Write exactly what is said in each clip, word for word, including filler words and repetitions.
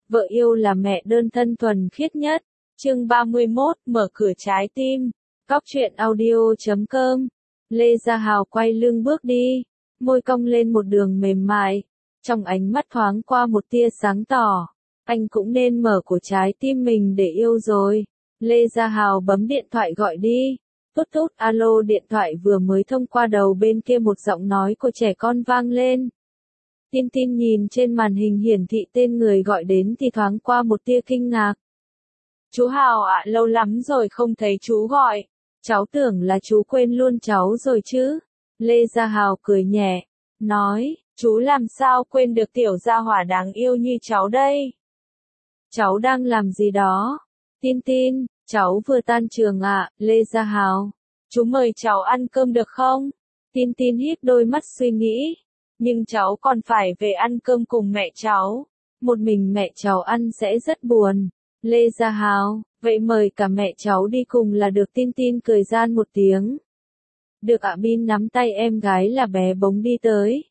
Vợ yêu là mẹ đơn thân thuần khiết nhất. Chương ba mươi mốt, mở cửa trái tim. Góc truyện audio chấm com. Lê Gia Hào quay lưng bước đi, môi cong lên một đường mềm mại, trong ánh mắt thoáng qua một tia sáng tỏ. Anh cũng nên mở của trái tim mình để yêu rồi. Lê Gia Hào bấm điện thoại gọi đi. Tút tút, alo, điện thoại vừa mới thông qua đầu bên kia một giọng nói của trẻ con vang lên. Tin tin nhìn trên màn hình hiển thị tên người gọi đến thì thoáng qua một tia kinh ngạc. Chú Hào ạ, lâu lắm rồi không thấy chú gọi. Cháu tưởng là chú quên luôn cháu rồi chứ. Lê Gia Hào cười nhẹ, nói, chú làm sao quên được tiểu gia hỏa đáng yêu như cháu đây. Cháu đang làm gì đó? Tin tin, cháu vừa tan trường ạ. Lê Gia Hào, chú mời cháu ăn cơm được không? Tin tin híp đôi mắt suy nghĩ. Nhưng cháu còn phải về ăn cơm cùng mẹ cháu. Một mình mẹ cháu ăn sẽ rất buồn. Lê Gia Hào, vậy mời cả mẹ cháu đi cùng là được. Tin tin cười gian một tiếng. Được ạ. Bin nắm tay em gái là bé Bống đi tới.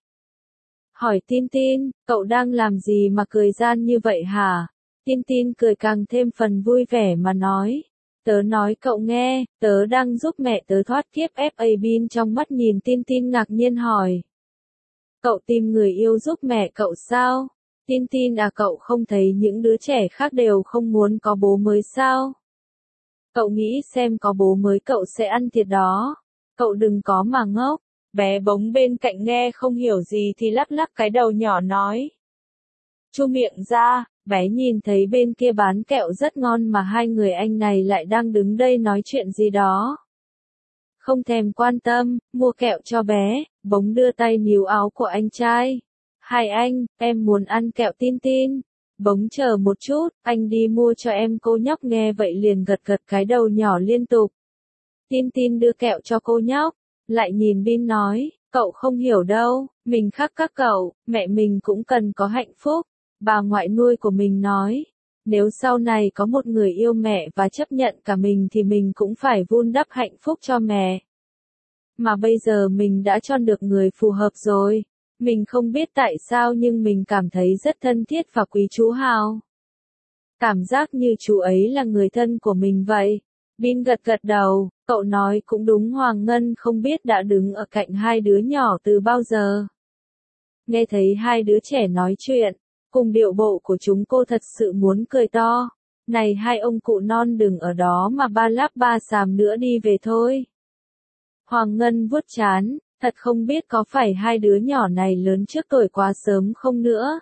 Hỏi tin tin, cậu đang làm gì mà cười gian như vậy hả? Tin tin cười càng thêm phần vui vẻ mà nói. Tớ nói cậu nghe, tớ đang giúp mẹ tớ thoát kiếp ép a. Bin trong mắt nhìn tin tin ngạc nhiên hỏi. Cậu tìm người yêu giúp mẹ cậu sao? Tin tin à, cậu không thấy những đứa trẻ khác đều không muốn có bố mới sao? Cậu nghĩ xem có bố mới cậu sẽ ăn thiệt đó. Cậu đừng có mà ngốc. Bé Bống bên cạnh nghe không hiểu gì thì lắc lắc cái đầu nhỏ nói. Chu miệng ra, bé nhìn thấy bên kia bán kẹo rất ngon mà hai người anh này lại đang đứng đây nói chuyện gì đó. Không thèm quan tâm, mua kẹo cho bé. Bống đưa tay níu áo của anh trai. Hai anh, em muốn ăn kẹo. Tin tin. Bống chờ một chút, anh đi mua cho em. Cô nhóc nghe vậy liền gật gật cái đầu nhỏ liên tục. Tin tin đưa kẹo cho cô nhóc, lại nhìn Bin nói, cậu không hiểu đâu, mình khác các cậu, mẹ mình cũng cần có hạnh phúc. Bà ngoại nuôi của mình nói, nếu sau này có một người yêu mẹ và chấp nhận cả mình thì mình cũng phải vun đắp hạnh phúc cho mẹ. Mà bây giờ mình đã chọn được người phù hợp rồi. Mình không biết tại sao nhưng mình cảm thấy rất thân thiết và quý chú Hào. Cảm giác như chú ấy là người thân của mình vậy. Bin gật gật đầu, cậu nói cũng đúng. Hoàng Ngân không biết đã đứng ở cạnh hai đứa nhỏ từ bao giờ. Nghe thấy hai đứa trẻ nói chuyện, cùng điệu bộ của chúng cô thật sự muốn cười to. Này hai ông cụ non đừng ở đó mà ba láp ba xàm nữa, đi về thôi. Hoàng Ngân vuốt trán, thật không biết có phải hai đứa nhỏ này lớn trước tuổi quá sớm không nữa.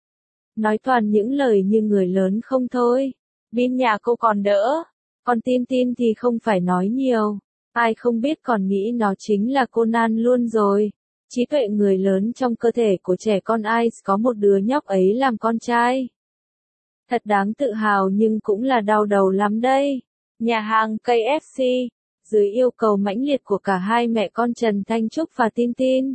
Nói toàn những lời như người lớn không thôi. Bin nhà cô còn đỡ. Còn tin tin thì không phải nói nhiều. Ai không biết còn nghĩ nó chính là Conan luôn rồi. Trí tuệ người lớn trong cơ thể của trẻ con, ai có một đứa nhóc ấy làm con trai. Thật đáng tự hào nhưng cũng là đau đầu lắm đây. Nhà hàng ca ép xê, dưới yêu cầu mãnh liệt của cả hai mẹ con Trần Thanh Trúc và Tin Tin,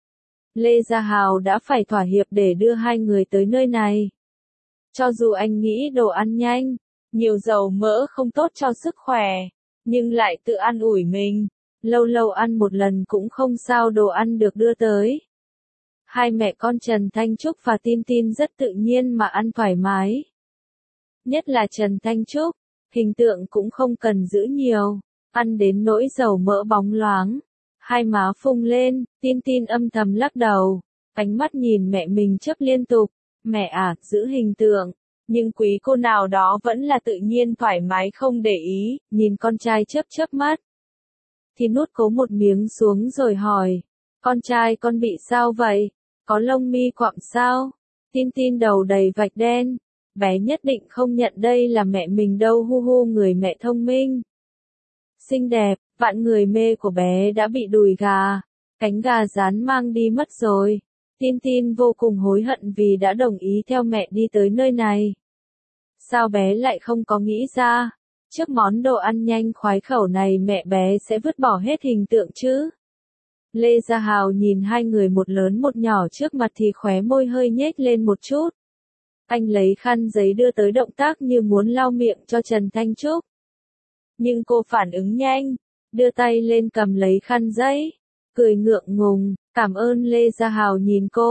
Lê Gia Hào đã phải thỏa hiệp để đưa hai người tới nơi này. Cho dù anh nghĩ đồ ăn nhanh, nhiều dầu mỡ không tốt cho sức khỏe, nhưng lại tự ăn ủi mình. Lâu lâu ăn một lần cũng không sao. Đồ ăn được đưa tới. Hai mẹ con Trần Thanh Trúc và Tin Tin rất tự nhiên mà ăn thoải mái. Nhất là Trần Thanh Trúc, hình tượng cũng không cần giữ nhiều, ăn đến nỗi dầu mỡ bóng loáng. Hai má phung lên, Tin Tin âm thầm lắc đầu, ánh mắt nhìn mẹ mình chớp liên tục. Mẹ à, giữ hình tượng. Nhưng quý cô nào đó vẫn là tự nhiên thoải mái không để ý, nhìn con trai chớp chớp mắt. Thì nuốt cố một miếng xuống rồi hỏi, con trai con bị sao vậy? Có lông mi quặm sao? Tin Tin đầu đầy vạch đen, bé nhất định không nhận đây là mẹ mình đâu. Hu hu, người mẹ thông minh, xinh đẹp, vạn người mê của bé đã bị đùi gà, cánh gà rán mang đi mất rồi. Tin Tin vô cùng hối hận vì đã đồng ý theo mẹ đi tới nơi này. Sao bé lại không có nghĩ ra, trước món đồ ăn nhanh khoái khẩu này mẹ bé sẽ vứt bỏ hết hình tượng chứ? Lê Gia Hào nhìn hai người một lớn một nhỏ trước mặt thì khóe môi hơi nhếch lên một chút. Anh lấy khăn giấy đưa tới, động tác như muốn lau miệng cho Trần Thanh Trúc. Nhưng cô phản ứng nhanh, đưa tay lên cầm lấy khăn giấy, cười ngượng ngùng, cảm ơn. Lê Gia Hào nhìn cô,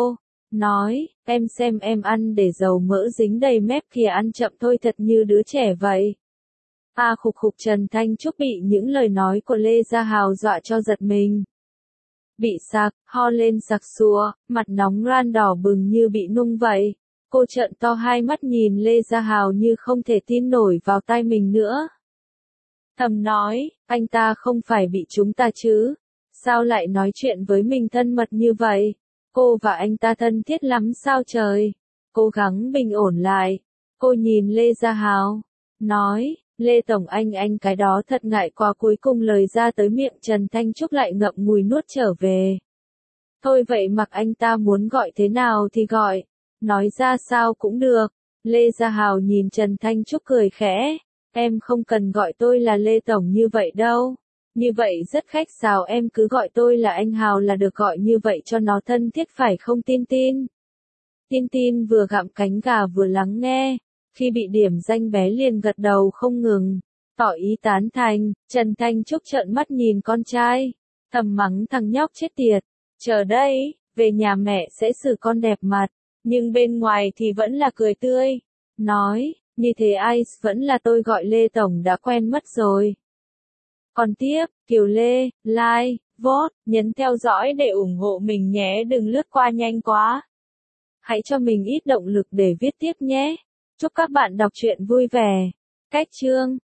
nói, em xem em ăn để dầu mỡ dính đầy mép kìa, ăn chậm thôi, thật như đứa trẻ vậy. A à, khục khục. Trần Thanh Trúc bị những lời nói của Lê Gia Hào dọa cho giật mình. Bị sặc, ho lên sặc sụa, mặt nóng ran đỏ bừng như bị nung vậy. Cô trợn to hai mắt nhìn Lê Gia Hào như không thể tin nổi vào tai mình nữa. Thầm nói, anh ta không phải bị chúng ta chứ? Sao lại nói chuyện với mình thân mật như vậy? Cô và anh ta thân thiết lắm sao trời? Cố gắng bình ổn lại. Cô nhìn Lê Gia Hào, nói, Lê Tổng anh anh cái đó thật ngại quá. Cuối cùng lời ra tới miệng Trần Thanh Trúc lại ngậm ngùi nuốt trở về. Thôi vậy mặc anh ta muốn gọi thế nào thì gọi, nói ra sao cũng được. Lê Gia Hào nhìn Trần Thanh Trúc cười khẽ, em không cần gọi tôi là Lê Tổng như vậy đâu. Như vậy rất khách sáo, em cứ gọi tôi là anh Hào là được, gọi như vậy cho nó thân thiết phải không Tin Tin? Tin Tin vừa gặm cánh gà vừa lắng nghe, khi bị điểm danh bé liền gật đầu không ngừng, tỏ ý tán thành. Trần Thanh Trúc trợn mắt nhìn con trai, thầm mắng thằng nhóc chết tiệt, chờ đây, về nhà mẹ sẽ xử con đẹp mặt, nhưng bên ngoài thì vẫn là cười tươi, nói, như thế ai vẫn là tôi gọi Lê Tổng đã quen mất rồi. Còn tiếp, Kiều Lê, like, vote, nhấn theo dõi để ủng hộ mình nhé, đừng lướt qua nhanh quá. Hãy cho mình ít động lực để viết tiếp nhé. Chúc các bạn đọc truyện vui vẻ. Cách chương